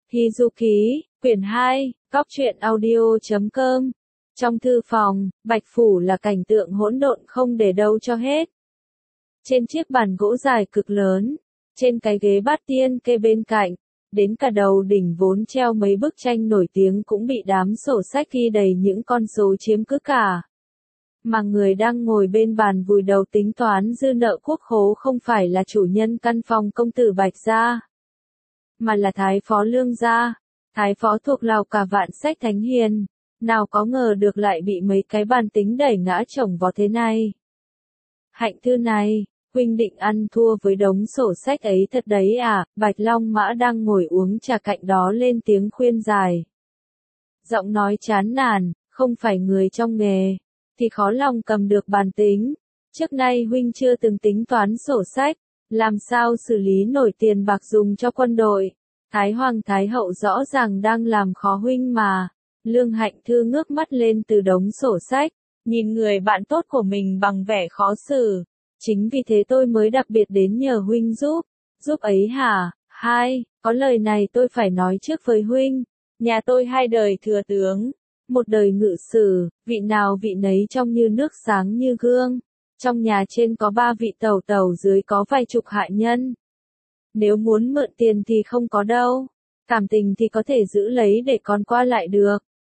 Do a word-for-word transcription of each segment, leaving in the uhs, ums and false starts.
Hy Du Ký, quyển hai, góc truyện audio chấm com. Trong thư phòng, Bạch Phủ là cảnh tượng hỗn độn không để đâu cho hết. Trên chiếc bàn gỗ dài cực lớn, trên cái ghế bát tiên kê bên cạnh, đến cả đầu đỉnh vốn treo mấy bức tranh nổi tiếng cũng bị đám sổ sách ghi đầy những con số chiếm cứ cả. Mà người đang ngồi bên bàn vùi đầu tính toán dư nợ quốc khố không phải là chủ nhân căn phòng công tử Bạch gia, mà là Thái Phó Lương gia, Thái Phó thuộc lào cả vạn sách thánh hiền, nào có ngờ được lại bị mấy cái bàn tính đẩy ngã chồng vào thế này. Hạnh thư này, huynh định ăn thua với đống sổ sách ấy thật đấy à? Bạch Long Mã đang ngồi uống trà cạnh đó lên tiếng khuyên giải. Giọng nói chán nản, không phải người trong nghề, thì khó lòng cầm được bàn tính. Trước nay huynh chưa từng tính toán sổ sách, làm sao xử lý nổi tiền bạc dùng cho quân đội. Thái Hoàng Thái Hậu rõ ràng đang làm khó huynh mà. Lương Hạnh Thư ngước mắt lên từ đống sổ sách, nhìn người bạn tốt của mình bằng vẻ khó xử. Chính vì thế tôi mới đặc biệt đến nhờ huynh giúp. Giúp ấy hả? Hai, có lời này tôi phải nói trước với huynh. Nhà tôi hai đời thừa tướng, một đời ngự sử, vị nào vị nấy trông như nước sáng như gương. Trong nhà trên có ba vị tẩu tẩu, dưới có vài chục hạ nhân. Nếu muốn mượn tiền thì không có đâu, cảm tình thì có thể giữ lấy để con qua lại được.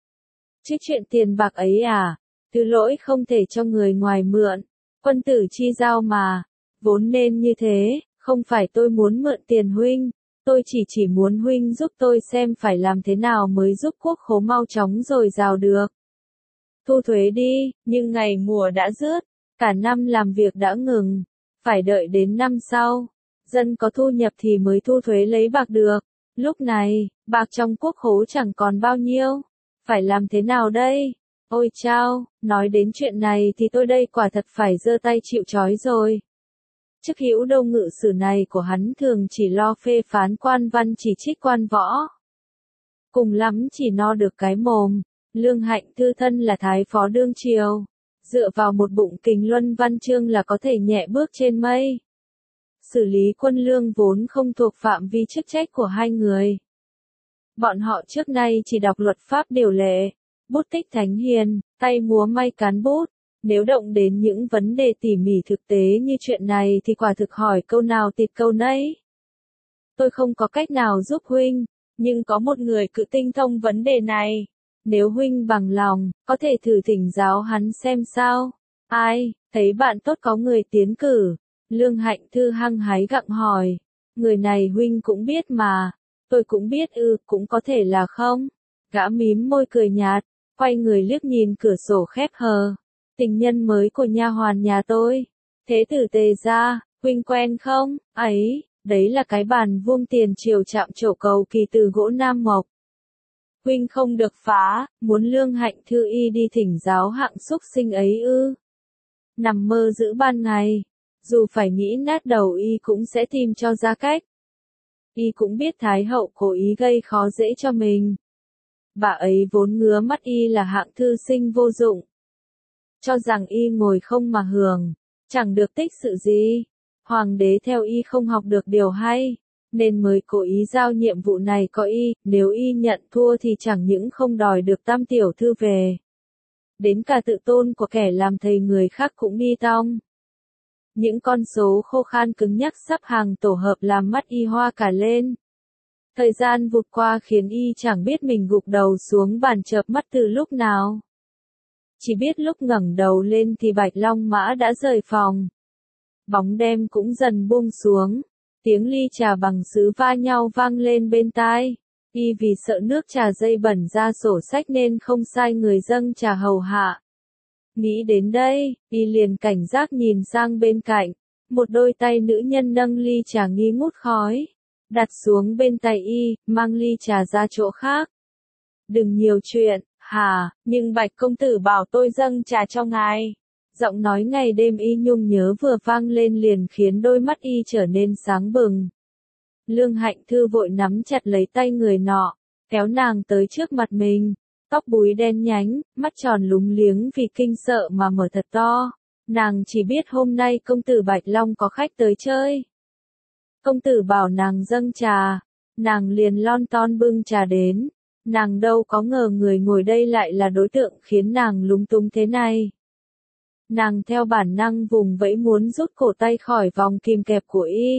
Chứ chuyện tiền bạc ấy à, thứ lỗi không thể cho người ngoài mượn, quân tử chi giao mà, vốn nên như thế. Không phải tôi muốn mượn tiền huynh, tôi chỉ chỉ muốn huynh giúp tôi xem phải làm thế nào mới giúp quốc khố mau chóng dồi dào được. Thu thuế đi, nhưng ngày mùa đã dứt, cả năm làm việc đã ngừng, phải đợi đến năm sau, dân có thu nhập thì mới thu thuế lấy bạc được. Lúc này, bạc trong quốc khố chẳng còn bao nhiêu, phải làm thế nào đây? Ôi chao, nói đến chuyện này thì tôi đây quả thật phải giơ tay chịu trói rồi. Chức hữu đô ngự sử này của hắn thường chỉ lo phê phán quan văn, chỉ trích quan võ. Cùng lắm chỉ no được cái mồm. Lương Hạnh Thư thân là Thái Phó đương triều, dựa vào một bụng kình luân văn chương là có thể nhẹ bước trên mây. Xử lý quân lương vốn không thuộc phạm vi chức trách của hai người. Bọn họ trước nay chỉ đọc luật pháp điều lệ, bút tích thánh hiền, tay múa may cán bút. Nếu động đến những vấn đề tỉ mỉ thực tế như chuyện này thì quả thực hỏi câu nào tịt câu nấy. Tôi không có cách nào giúp huynh, nhưng có một người cự tinh thông vấn đề này. Nếu huynh bằng lòng, có thể thử thỉnh giáo hắn xem sao. Ai, thấy bạn tốt có người tiến cử. Lương Hạnh Thư hăng hái gặng hỏi. Người này huynh cũng biết mà. Tôi cũng biết ư, cũng có thể là không. Gã mím môi cười nhạt, quay người liếc nhìn cửa sổ khép hờ. Tình nhân mới của nha hoàn nhà tôi. Thế tử Tề gia, huynh quen không? Ấy, đấy là cái bàn vuông tiền triều chạm trổ cầu kỳ từ gỗ nam mộc. Huynh không được phá, muốn Lương Hạnh Thư y đi thỉnh giáo hạng xúc sinh ấy ư? Nằm mơ giữa ban ngày, dù phải nghĩ nát đầu y cũng sẽ tìm cho ra cách. Y cũng biết Thái Hậu cố ý gây khó dễ cho mình. Bà ấy vốn ngứa mắt y là hạng thư sinh vô dụng, cho rằng y ngồi không mà hưởng, chẳng được tích sự gì. Hoàng đế theo y không học được điều hay, nên mới cố ý giao nhiệm vụ này có y. Nếu y nhận thua thì chẳng những không đòi được tam tiểu thư về, đến cả tự tôn của kẻ làm thầy người khác cũng đi tong. Những con số khô khan cứng nhắc sắp hàng tổ hợp làm mắt y hoa cả lên. Thời gian vụt qua khiến y chẳng biết mình gục đầu xuống bàn chợp mắt từ lúc nào. Chỉ biết lúc ngẩng đầu lên thì Bạch Long Mã đã rời phòng. Bóng đêm cũng dần buông xuống, tiếng ly trà bằng sứ va nhau vang lên bên tai. Y vì sợ nước trà dây bẩn ra sổ sách nên không sai người dâng trà hầu hạ. Nghĩ đến đây, y liền cảnh giác nhìn sang bên cạnh. Một đôi tay nữ nhân nâng ly trà nghi ngút khói, đặt xuống bên tay y, mang ly trà ra chỗ khác. Đừng nhiều chuyện. Hà, nhưng Bạch công tử bảo tôi dâng trà cho ngài. Giọng nói ngày đêm y nhung nhớ vừa vang lên liền khiến đôi mắt y trở nên sáng bừng. Lương Hạnh Thư vội nắm chặt lấy tay người nọ, kéo nàng tới trước mặt mình. Tóc búi đen nhánh, mắt tròn lúng liếng vì kinh sợ mà mở thật to. Nàng chỉ biết hôm nay công tử Bạch Long có khách tới chơi. Công tử bảo nàng dâng trà. nàng liền lon ton bưng trà đến. Nàng đâu có ngờ người ngồi đây lại là đối tượng khiến nàng lúng túng thế này. Nàng theo bản năng vùng vẫy muốn rút cổ tay khỏi vòng kìm kẹp của y.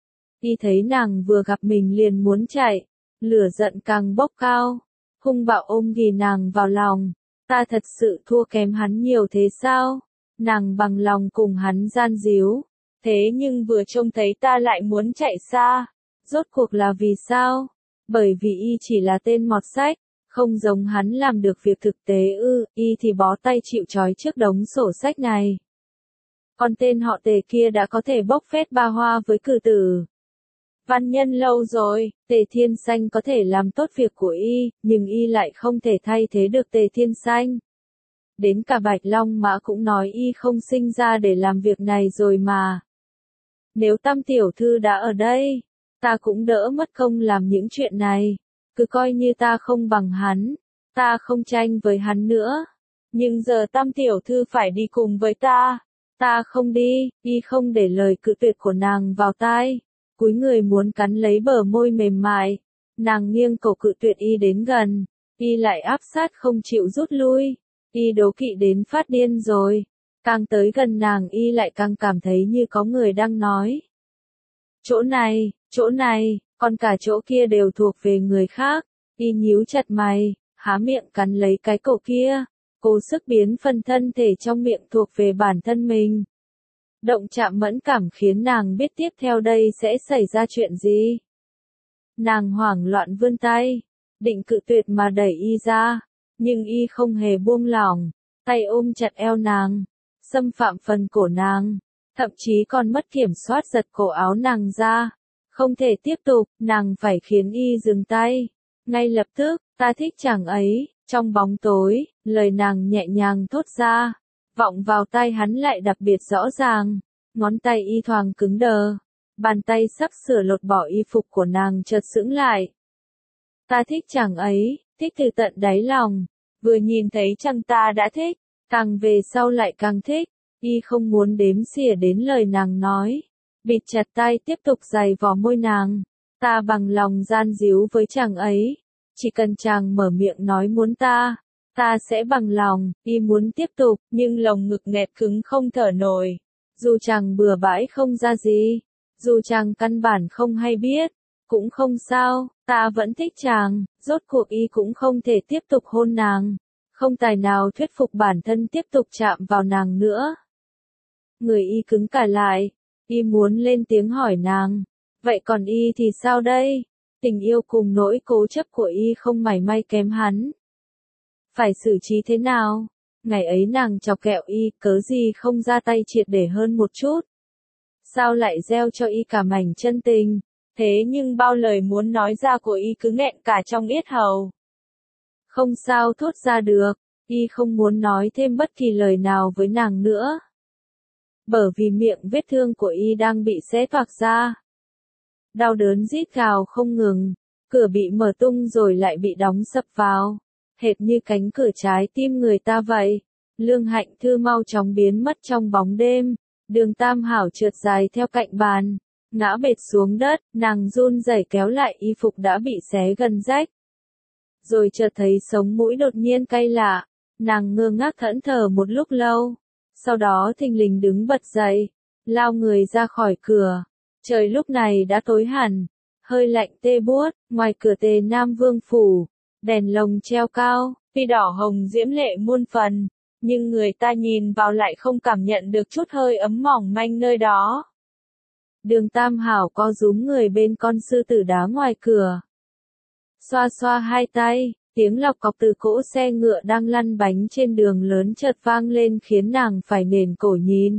Y thấy nàng vừa gặp mình liền muốn chạy, lửa giận càng bốc cao, hung bạo ôm ghì nàng vào lòng. Ta thật sự thua kém hắn nhiều thế sao? Nàng bằng lòng cùng hắn gian díu, thế nhưng vừa trông thấy ta lại muốn chạy xa. Rốt cuộc là vì sao? Bởi vì y chỉ là tên mọt sách, không giống hắn làm được việc thực tế ư, y thì bó tay chịu trói trước đống sổ sách này. Còn tên họ Tề kia đã có thể bốc phét ba hoa với cử tử văn nhân lâu rồi. Tề Thiên Xanh có thể làm tốt việc của y, nhưng y lại không thể thay thế được Tề Thiên Xanh. Đến cả Bạch Long Mã cũng nói y không sinh ra để làm việc này rồi mà. Nếu Tam tiểu thư đã ở đây, ta cũng đỡ mất công làm những chuyện này. Cứ coi như ta không bằng hắn, ta không tranh với hắn nữa. Nhưng giờ Tam tiểu thư phải đi cùng với ta. Ta không đi. Y không để lời cự tuyệt của nàng vào tai, cúi người muốn cắn lấy bờ môi mềm mại. Nàng nghiêng cổ cự tuyệt y đến gần, y lại áp sát không chịu rút lui. Y đố kỵ đến phát điên rồi. Càng tới gần nàng y lại càng cảm thấy như có người đang nói. Chỗ này, chỗ này, còn cả chỗ kia đều thuộc về người khác. Y nhíu chặt mày, há miệng cắn lấy cái cổ kia, cố sức biến phần thân thể trong miệng thuộc về bản thân mình. Động chạm mẫn cảm khiến nàng biết tiếp theo đây sẽ xảy ra chuyện gì. Nàng hoảng loạn vươn tay, định cự tuyệt mà đẩy y ra, nhưng y không hề buông lỏng, tay ôm chặt eo nàng, xâm phạm phần cổ nàng, thậm chí còn mất kiểm soát giật cổ áo nàng ra. Không thể tiếp tục, nàng phải khiến y dừng tay. Ngay lập tức, ta thích chàng ấy. Trong bóng tối, lời nàng nhẹ nhàng thốt ra, vọng vào tai hắn lại đặc biệt rõ ràng. Ngón tay y thoáng cứng đờ, bàn tay sắp sửa lột bỏ y phục của nàng chợt sững lại. Ta thích chàng ấy, thích từ tận đáy lòng. Vừa nhìn thấy chàng ta đã thích, càng về sau lại càng thích. Y không muốn đếm xỉa đến lời nàng nói, bịt chặt tai tiếp tục giày vò môi nàng. Ta bằng lòng gian díu với chàng ấy, chỉ cần chàng mở miệng nói muốn ta, ta sẽ bằng lòng. Y muốn tiếp tục, nhưng lồng ngực nghẹt cứng không thở nổi. Dù chàng bừa bãi không ra gì, dù chàng căn bản không hay biết, cũng không sao, ta vẫn thích chàng. Rốt cuộc y cũng không thể tiếp tục hôn nàng, không tài nào thuyết phục bản thân tiếp tục chạm vào nàng nữa. Người y cứng cả lại, y muốn lên tiếng hỏi nàng, vậy còn y thì sao đây? Tình yêu cùng nỗi cố chấp của y không mảy may kém hắn. Phải xử trí thế nào? Ngày ấy nàng chọc kẹo y, cớ gì không ra tay triệt để hơn một chút? Sao lại gieo cho y cả mảnh chân tình? Thế nhưng bao lời muốn nói ra của y cứ nghẹn cả trong yết hầu. Không sao thốt ra được, y không muốn nói thêm bất kỳ lời nào với nàng nữa. Bởi vì miệng vết thương của y đang bị xé toạc ra. Đau đớn rít gào không ngừng, cửa bị mở tung rồi lại bị đóng sập vào, hệt như cánh cửa trái tim người ta vậy. Lương Hạnh Thư mau chóng biến mất trong bóng đêm, Đường Tam Hảo trượt dài theo cạnh bàn, ngã bệt xuống đất, nàng run rẩy kéo lại y phục đã bị xé gần rách. Rồi chợt thấy sống mũi đột nhiên cay lạ, nàng ngơ ngác thẫn thờ một lúc lâu, sau đó thình lình đứng bật dậy, lao người ra khỏi cửa. Trời lúc này đã tối hẳn, hơi lạnh tê buốt, ngoài cửa Tề Nam Vương phủ, đèn lồng treo cao, tuy đỏ hồng diễm lệ muôn phần, nhưng người ta nhìn vào lại không cảm nhận được chút hơi ấm mỏng manh nơi đó. Đường Tam Hảo co rúm người bên con sư tử đá ngoài cửa. Xoa xoa hai tay, tiếng lọc cọc từ cỗ xe ngựa đang lăn bánh trên đường lớn chợt vang lên khiến nàng phải nền cổ nhìn.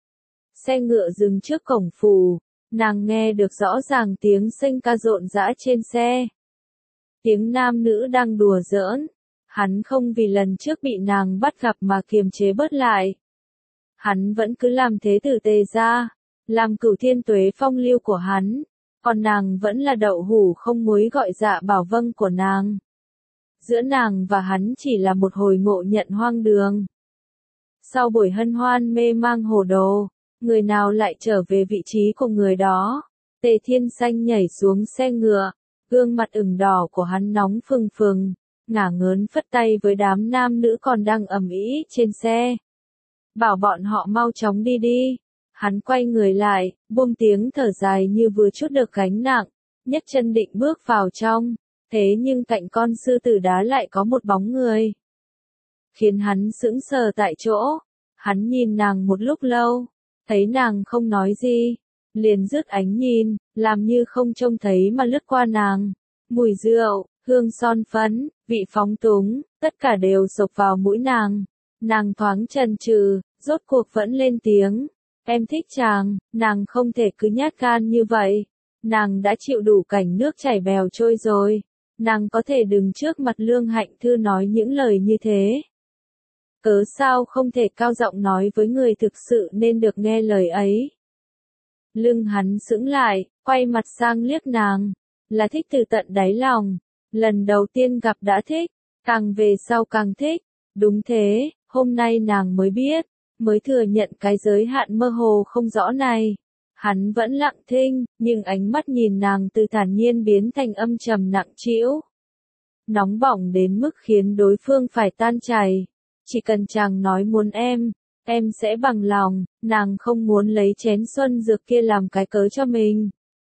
Xe ngựa dừng trước cổng phủ, nàng nghe được rõ ràng tiếng sinh ca rộn rã trên xe. Tiếng nam nữ đang đùa giỡn, hắn không vì lần trước bị nàng bắt gặp mà kiềm chế bớt lại. Hắn vẫn cứ làm thế tử Tề gia, làm Cửu Thiên Tuế phong lưu của hắn, còn nàng vẫn là đậu hủ không muối gọi dạ bảo vâng của nàng. Giữa nàng và hắn chỉ là một hồi ngộ nhận hoang đường. Sau buổi hân hoan mê mang hồ đồ, người nào lại trở về vị trí của người đó. Tề Thiên Xanh nhảy xuống xe ngựa, Gương mặt ửng đỏ của hắn nóng phừng phừng, ngả ngớn phất tay với đám nam nữ còn đang ầm ĩ trên xe. Bảo bọn họ mau chóng đi đi. Hắn quay người lại, buông tiếng thở dài như vừa trút được gánh nặng, nhấc chân định bước vào trong, thế nhưng cạnh con sư tử đá lại có một bóng người. Khiến hắn sững sờ tại chỗ, hắn nhìn nàng một lúc lâu, thấy nàng không nói gì, liền rước ánh nhìn, làm như không trông thấy mà lướt qua nàng. Mùi rượu, hương son phấn, vị phóng túng, tất cả đều sộc vào mũi nàng. Nàng thoáng chần chừ, rốt cuộc vẫn lên tiếng. Em thích chàng, nàng không thể cứ nhát gan như vậy. Nàng đã chịu đủ cảnh nước chảy bèo trôi rồi. Nàng có thể đứng trước mặt Lương Hạnh Thư nói những lời như thế. Cớ sao không thể cao giọng nói với người thực sự nên được nghe lời ấy. Lưng hắn sững lại, quay mặt sang liếc nàng. Là thích từ tận đáy lòng. Lần đầu tiên gặp đã thích, càng về sau càng thích. Đúng thế, hôm nay nàng mới biết, mới thừa nhận cái giới hạn mơ hồ không rõ này. Hắn vẫn lặng thinh, nhưng ánh mắt nhìn nàng từ thản nhiên biến thành âm trầm nặng trĩu. Nóng bỏng đến mức khiến đối phương phải tan chảy. Chỉ cần chàng nói muốn em, em sẽ bằng lòng, nàng không muốn lấy chén xuân dược kia làm cái cớ cho mình.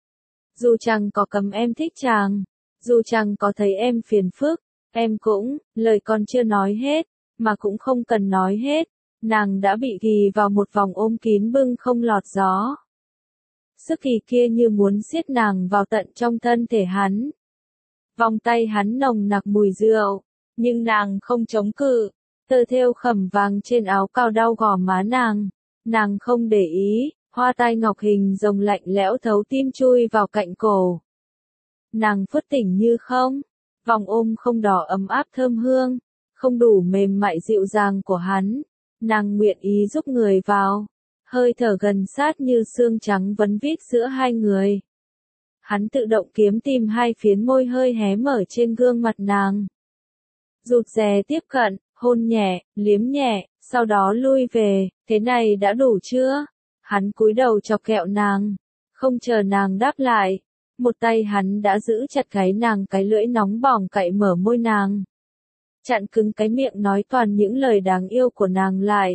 Dù chàng có cầm em thích chàng, dù chàng có thấy em phiền phức, em cũng, lời còn chưa nói hết, mà cũng không cần nói hết. Nàng đã bị ghì vào một vòng ôm kín bưng không lọt gió. Sức kỳ kia như muốn siết nàng vào tận trong thân thể hắn. Vòng tay hắn nồng nặc mùi rượu, nhưng nàng không chống cự. Tơ thêu khẩm vàng trên áo cao đau gò má nàng. Nàng không để ý, hoa tai ngọc hình rồng lạnh lẽo thấu tim chui vào cạnh cổ. Nàng phút tỉnh như không, vòng ôm không đỏ ấm áp thơm hương, không đủ mềm mại dịu dàng của hắn. Nàng nguyện ý giúp người vào, hơi thở gần sát như xương trắng vấn vít giữa hai người. Hắn tự động kiếm tìm hai phiến môi hơi hé mở trên gương mặt nàng. Rụt rè tiếp cận, hôn nhẹ, liếm nhẹ, sau đó lui về, thế này đã đủ chưa? Hắn cúi đầu chọc kẹo nàng, không chờ nàng đáp lại. Một tay hắn đã giữ chặt gáy nàng, cái lưỡi nóng bỏng cạy mở môi nàng. Chặn cứng cái miệng nói toàn những lời đáng yêu của nàng lại.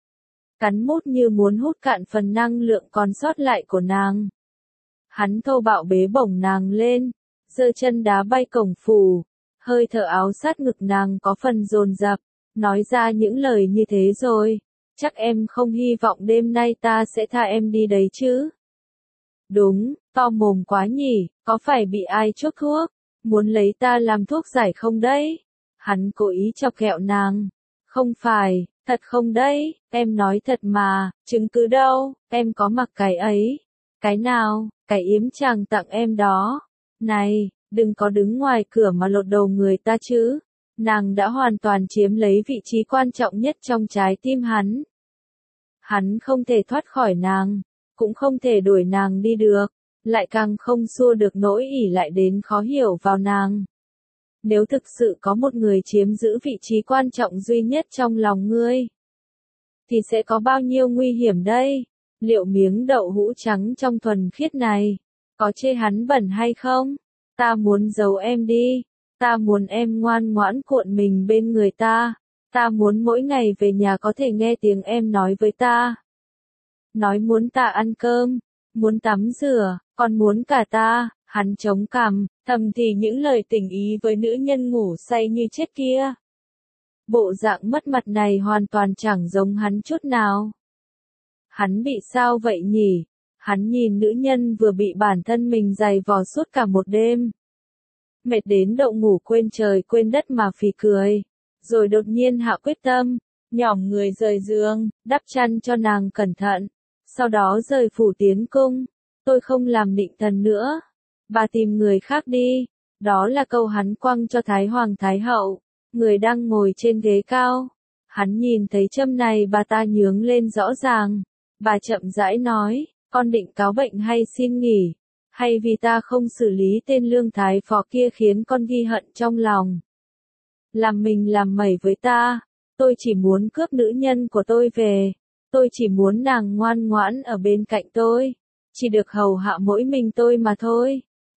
Cắn mút như muốn hút cạn phần năng lượng còn sót lại của nàng. Hắn thô bạo bế bổng nàng lên, giơ chân đá bay cổng phủ, hơi thở áo sát ngực nàng có phần dồn dập, nói ra những lời như thế rồi, chắc em không hy vọng đêm nay ta sẽ tha em đi đấy chứ. Đúng, to mồm quá nhỉ, có phải bị ai chuốc thuốc, muốn lấy ta làm thuốc giải không đấy? Hắn cố ý chọc ghẹo nàng. Không phải, thật không đấy, em nói thật mà, chứng cứ đâu, em có mặc cái ấy. Cái nào, cái yếm chàng tặng em đó. Này, đừng có đứng ngoài cửa mà lột đầu người ta chứ. Nàng đã hoàn toàn chiếm lấy vị trí quan trọng nhất trong trái tim hắn. Hắn không thể thoát khỏi nàng, cũng không thể đuổi nàng đi được, lại càng không xua được nỗi ỷ lại đến khó hiểu vào nàng. Nếu thực sự có một người chiếm giữ vị trí quan trọng duy nhất trong lòng ngươi, thì sẽ có bao nhiêu nguy hiểm đây? Liệu miếng đậu hũ trắng trong thuần khiết này, có chê hắn bẩn hay không? Ta muốn giấu em đi. Ta muốn em ngoan ngoãn cuộn mình bên người ta. Ta muốn mỗi ngày về nhà có thể nghe tiếng em nói với ta. Nói muốn ta ăn cơm, muốn tắm rửa, còn muốn cả ta. Hắn chống cằm, thầm thì những lời tình ý với nữ nhân ngủ say như chết kia. Bộ dạng mất mặt này hoàn toàn chẳng giống hắn chút nào. Hắn bị sao vậy nhỉ? Hắn nhìn nữ nhân vừa bị bản thân mình giày vò suốt cả một đêm. Mệt đến độ ngủ quên trời quên đất mà phì cười. Rồi đột nhiên hạ quyết tâm, nhỏm người rời giường, đắp chăn cho nàng cẩn thận. Sau đó rời phủ tiến cung. Tôi không làm định thần nữa. Bà tìm người khác đi. Đó là câu hắn quăng cho Thái Hoàng Thái Hậu, người đang ngồi trên ghế cao. Hắn nhìn thấy châm này bà ta nhướng lên rõ ràng. Bà chậm rãi nói, con định cáo bệnh hay xin nghỉ, hay vì ta không xử lý tên lương thái phó kia khiến con ghi hận trong lòng. Làm mình làm mẩy với ta, tôi chỉ muốn cướp nữ nhân của tôi về, tôi chỉ muốn nàng ngoan ngoãn ở bên cạnh tôi, chỉ được hầu hạ mỗi mình tôi mà thôi.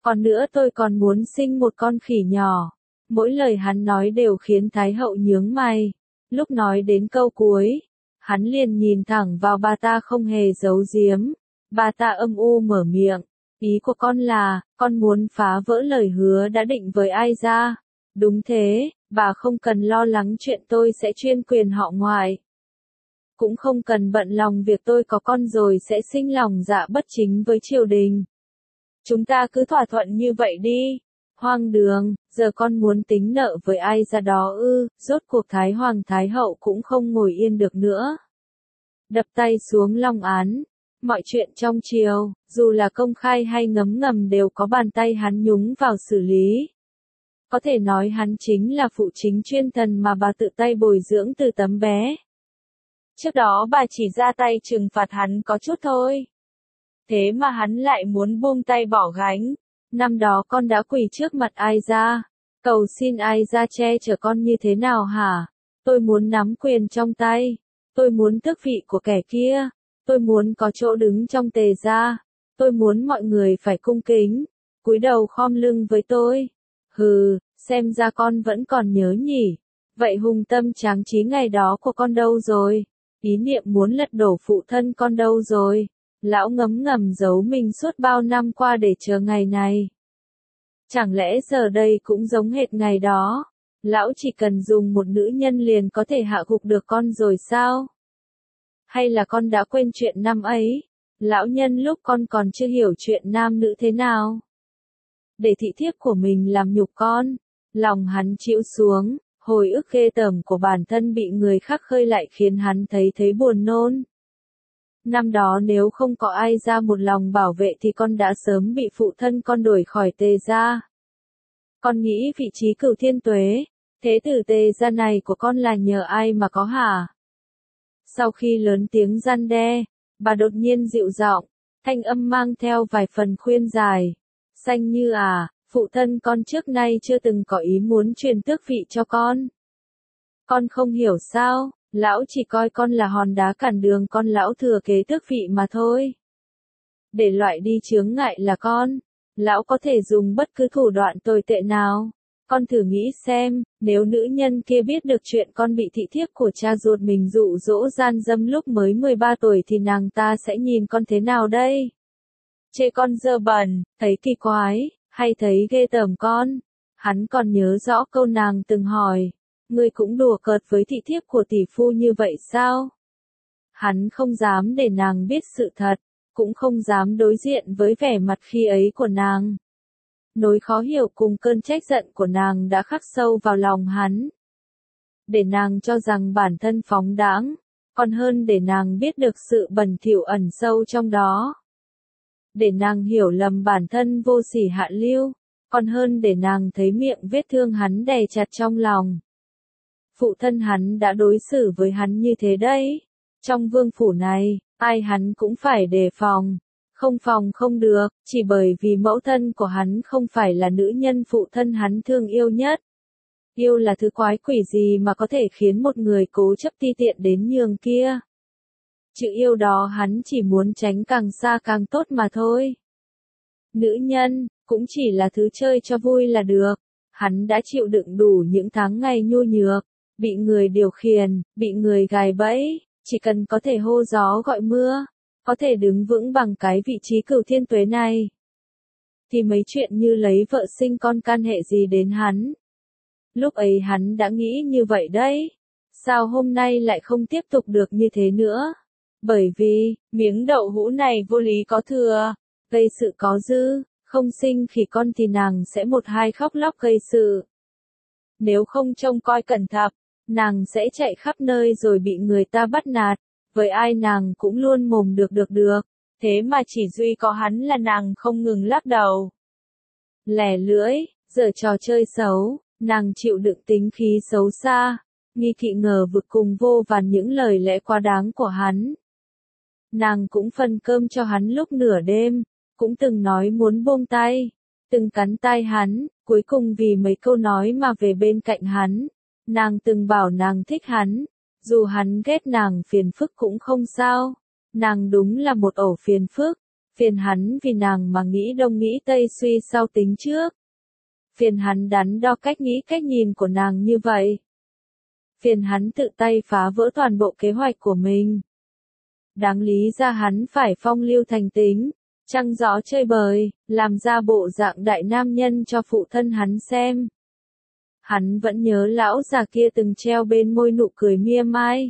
Còn nữa tôi còn muốn sinh một con khỉ nhỏ. Mỗi lời hắn nói đều khiến Thái hậu nhướng mày. Lúc nói đến câu cuối, hắn liền nhìn thẳng vào bà ta không hề giấu giếm. Bà ta âm u mở miệng. Ý của con là, con muốn phá vỡ lời hứa đã định với ai ra? Đúng thế, bà không cần lo lắng chuyện tôi sẽ chuyên quyền họ ngoại. Cũng không cần bận lòng việc tôi có con rồi sẽ sinh lòng dạ bất chính với triều đình. Chúng ta cứ thỏa thuận như vậy đi. Hoang đường, giờ con muốn tính nợ với ai ra đó ư, rốt cuộc Thái Hoàng Thái Hậu cũng không ngồi yên được nữa. Đập tay xuống long án. Mọi chuyện trong triều, dù là công khai hay ngấm ngầm đều có bàn tay hắn nhúng vào xử lý. Có thể nói hắn chính là phụ chính chuyên thần mà bà tự tay bồi dưỡng từ tấm bé. Trước đó bà chỉ ra tay trừng phạt hắn có chút thôi. Thế mà hắn lại muốn buông tay bỏ gánh. Năm đó con đã quỳ trước mặt ai ra, cầu xin ai ra che chở con như thế nào hả? Tôi muốn nắm quyền trong tay. Tôi muốn tước vị của kẻ kia. Tôi muốn có chỗ đứng trong Tề gia. Tôi muốn mọi người phải cung kính, cúi đầu khom lưng với tôi. Hừ, xem ra con vẫn còn nhớ nhỉ. Vậy hùng tâm tráng trí ngày đó của con đâu rồi? Ý niệm muốn lật đổ phụ thân con đâu rồi? Lão ngấm ngầm giấu mình suốt bao năm qua để chờ ngày này. Chẳng lẽ giờ đây cũng giống hệt ngày đó? Lão chỉ cần dùng một nữ nhân liền có thể hạ gục được con rồi sao? Hay là con đã quên chuyện năm ấy? Lão nhân lúc con còn chưa hiểu chuyện nam nữ thế nào? Để thị thiếp của mình làm nhục con. Lòng hắn chịu xuống, hồi ức ghê tởm của bản thân bị người khác khơi lại khiến hắn thấy thấy buồn nôn. Năm đó nếu không có ai ra một lòng bảo vệ thì con đã sớm bị phụ thân con đuổi khỏi Tề gia. Con nghĩ vị trí Cửu Thiên Tuế, thế tử Tề gia này của con là nhờ ai mà có hả? Sau khi lớn tiếng răn đe, bà đột nhiên dịu giọng, thanh âm mang theo vài phần khuyên giải. Xanh Như à, phụ thân con trước nay chưa từng có ý muốn truyền tước vị cho con. Con không hiểu sao, lão chỉ coi con là hòn đá cản đường con lão thừa kế tước vị mà thôi. Để loại đi chướng ngại là con, lão có thể dùng bất cứ thủ đoạn tồi tệ nào. Con thử nghĩ xem, nếu nữ nhân kia biết được chuyện con bị thị thiếp của cha ruột mình dụ dỗ gian dâm lúc mới mười ba tuổi thì nàng ta sẽ nhìn con thế nào đây? Chê con dơ bẩn, thấy kỳ quái, hay thấy ghê tởm con? Hắn còn nhớ rõ câu nàng từng hỏi, ngươi cũng đùa cợt với thị thiếp của tỷ phu như vậy sao? Hắn không dám để nàng biết sự thật, cũng không dám đối diện với vẻ mặt khi ấy của nàng. Nỗi khó hiểu cùng cơn trách giận của nàng đã khắc sâu vào lòng hắn. Để nàng cho rằng bản thân phóng đãng, còn hơn để nàng biết được sự bẩn thỉu ẩn sâu trong đó. Để nàng hiểu lầm bản thân vô sỉ hạ lưu, còn hơn để nàng thấy miệng vết thương hắn đè chặt trong lòng. Phụ thân hắn đã đối xử với hắn như thế đấy. Trong vương phủ này, ai hắn cũng phải đề phòng. Không phòng không được, chỉ bởi vì mẫu thân của hắn không phải là nữ nhân phụ thân hắn thương yêu nhất. Yêu là thứ quái quỷ gì mà có thể khiến một người cố chấp ti tiện đến nhường kia. Chữ yêu đó hắn chỉ muốn tránh càng xa càng tốt mà thôi. Nữ nhân, cũng chỉ là thứ chơi cho vui là được. Hắn đã chịu đựng đủ những tháng ngày nhu nhược, bị người điều khiển, bị người gài bẫy, chỉ cần có thể hô gió gọi mưa, có thể đứng vững bằng cái vị trí Cửu Thiên Tuế này, thì mấy chuyện như lấy vợ sinh con can hệ gì đến hắn. Lúc ấy hắn đã nghĩ như vậy đấy. Sao hôm nay lại không tiếp tục được như thế nữa? Bởi vì, miếng đậu hũ này vô lý có thừa, gây sự có dư, không sinh khỉ con thì nàng sẽ một hai khóc lóc gây sự. Nếu không trông coi cẩn thận, nàng sẽ chạy khắp nơi rồi bị người ta bắt nạt, với ai nàng cũng luôn mồm được được được, thế mà chỉ duy có hắn là nàng không ngừng lắc đầu. Lẻ lưỡi, giờ trò chơi xấu, nàng chịu đựng tính khí xấu xa, nghi kỵ ngờ vực cùng vô vàn những lời lẽ quá đáng của hắn. Nàng cũng phân cơm cho hắn lúc nửa đêm, cũng từng nói muốn buông tay, từng cắn tai hắn, cuối cùng vì mấy câu nói mà về bên cạnh hắn. Nàng từng bảo nàng thích hắn, dù hắn ghét nàng phiền phức cũng không sao. Nàng đúng là một ổ phiền phức, Phiền hắn vì nàng mà nghĩ đông nghĩ tây suy sau tính trước. Phiền hắn đắn đo cách nghĩ cách nhìn của nàng như vậy. Phiền hắn tự tay phá vỡ toàn bộ kế hoạch của mình. Đáng lý ra hắn phải phong lưu thành tính, trăng gió chơi bời, làm ra bộ dạng đại nam nhân cho phụ thân hắn xem. Hắn vẫn nhớ lão già kia từng treo bên môi nụ cười mia mai.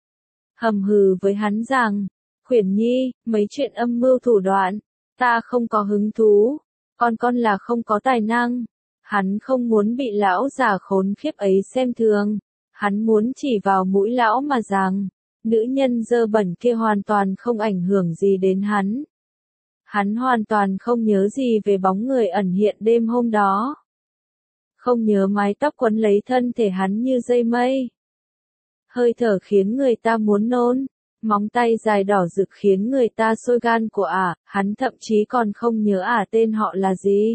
Hầm hừ với hắn rằng, Khuyển Nhi, mấy chuyện âm mưu thủ đoạn, ta không có hứng thú, con con là không có tài năng. Hắn không muốn bị lão già khốn khiếp ấy xem thường, hắn muốn chỉ vào mũi lão mà rằng, nữ nhân dơ bẩn kia hoàn toàn không ảnh hưởng gì đến hắn. Hắn hoàn toàn không nhớ gì về bóng người ẩn hiện đêm hôm đó. Không nhớ mái tóc quấn lấy thân thể hắn như dây mây. Hơi thở khiến người ta muốn nôn, móng tay dài đỏ rực khiến người ta sôi gan của ả, hắn thậm chí còn không nhớ ả tên họ là gì.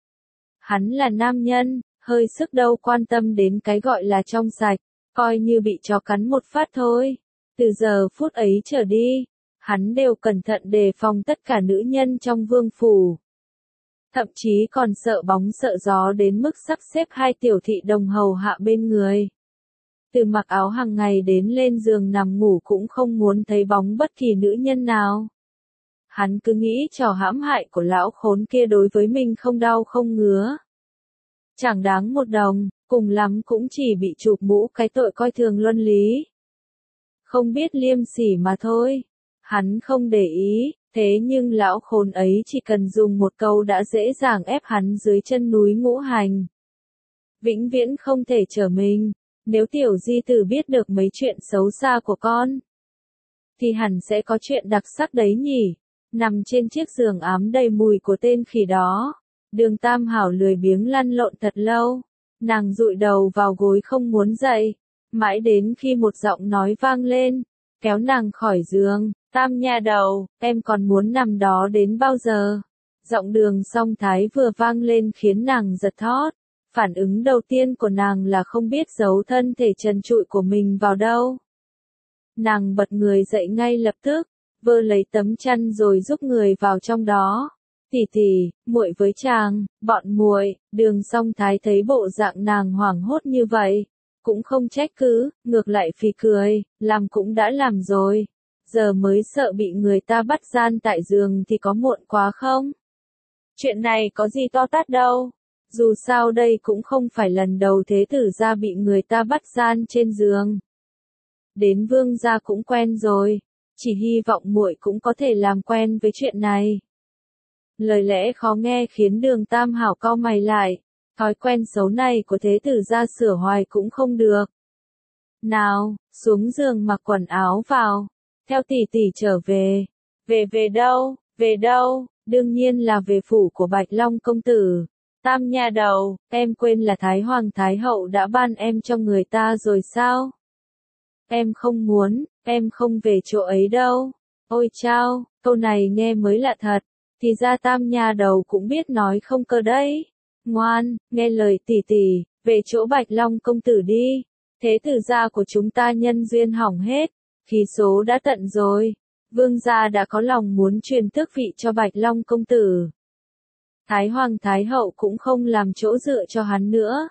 Hắn là nam nhân, hơi sức đâu quan tâm đến cái gọi là trong sạch, coi như bị chó cắn một phát thôi. Từ giờ phút ấy trở đi, hắn đều cẩn thận đề phòng tất cả nữ nhân trong vương phủ. Thậm chí còn sợ bóng sợ gió đến mức sắp xếp hai tiểu thị đồng hầu hạ bên người. Từ mặc áo hàng ngày đến lên giường nằm ngủ cũng không muốn thấy bóng bất kỳ nữ nhân nào. Hắn cứ nghĩ trò hãm hại của lão khốn kia đối với mình không đau không ngứa. Chẳng đáng một đồng, cùng lắm cũng chỉ bị chụp mũ cái tội coi thường luân lý. Không biết liêm sỉ mà thôi. Hắn không để ý, thế nhưng lão khốn ấy chỉ cần dùng một câu đã dễ dàng ép hắn dưới chân núi ngũ hành. Vĩnh viễn không thể trở mình, nếu tiểu di tử biết được mấy chuyện xấu xa của con, thì hẳn sẽ có chuyện đặc sắc đấy nhỉ. Nằm trên chiếc giường ám đầy mùi của tên khỉ đó, Đường Tam Hảo lười biếng lăn lộn thật lâu, nàng dụi đầu vào gối không muốn dậy, mãi đến khi một giọng nói vang lên, kéo nàng khỏi giường. Tam nha đầu, em còn muốn nằm đó đến bao giờ? Giọng Đường Song Thái vừa vang lên khiến nàng giật thót. Phản ứng đầu tiên của nàng là không biết giấu thân thể trần trụi của mình vào đâu. Nàng bật người dậy ngay lập tức, vơ lấy tấm chăn rồi giúp người vào trong đó. Tỷ tỷ, muội với chàng, bọn muội. Đường Song Thái thấy bộ dạng nàng hoảng hốt như vậy, cũng không trách cứ, ngược lại phì cười, làm cũng đã làm rồi. Giờ mới sợ bị người ta bắt gian tại giường thì có muộn quá không? Chuyện này có gì to tát đâu. Dù sao đây cũng không phải lần đầu thế tử gia bị người ta bắt gian trên giường. Đến vương gia cũng quen rồi, chỉ hy vọng muội cũng có thể làm quen với chuyện này. Lời lẽ khó nghe khiến Đường Tam Hảo cau mày lại, thói quen xấu này của thế tử gia sửa hoài cũng không được. Nào, xuống giường mặc quần áo vào. Theo tỷ tỷ trở về. Về về đâu, về đâu, đương nhiên là về phủ của Bạch Long công tử. Tam nha đầu, em quên là Thái Hoàng Thái Hậu đã ban em cho người ta rồi sao? Em không muốn, em không về chỗ ấy đâu. Ôi chao, câu này nghe mới lạ thật. Thì ra Tam nha đầu cũng biết nói không cơ đấy. Ngoan, nghe lời tỷ tỷ, về chỗ Bạch Long công tử đi. Thế tử gia của chúng ta nhân duyên hỏng hết. Khí số đã tận rồi, vương gia đã có lòng muốn truyền tước vị cho Bạch Long công tử. Thái Hoàng Thái Hậu cũng không làm chỗ dựa cho hắn nữa.